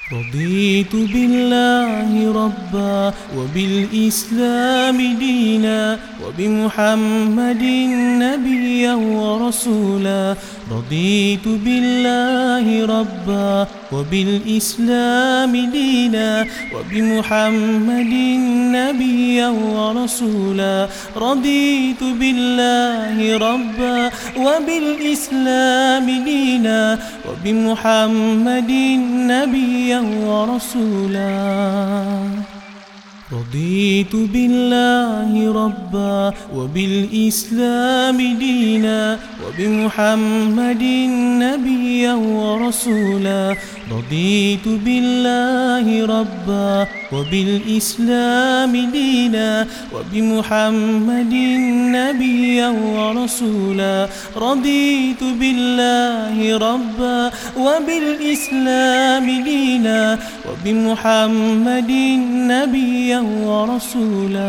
رضيت بالله ربا وبالإسلام دينا وبمحمد نبيا ورسولا. رضيت بالله ربا وبالإسلام دينا وبمحمد نبيا ورسولا. رضيت بالله ربا وبالإسلام دينا وبمحمد نبيا ورسولا. رضيت بالله ربا وبالإسلام دينا وبمحمد نبيا ورسولا. رضيت بالله ربا وبالإسلام دينا وبمحمد نبيا ورسولا. رضيت بالله ربا وبالإسلام دينا وبمحمد نبيا ورسولا.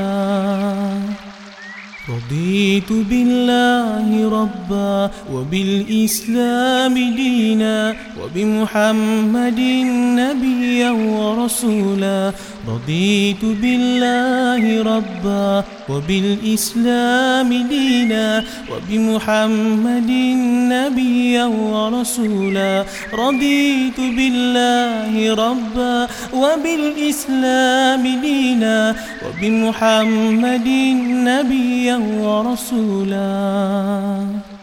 رضيت بالله ربا وبالإسلام دينا وبمحمد نبيا ورسولا. رضيت بالله ربا وبالإسلام دينا وبمحمد نبيا ورسولا. رضيت بالله ربا وبالإسلام دينا وبمحمد نبيا ورسولا.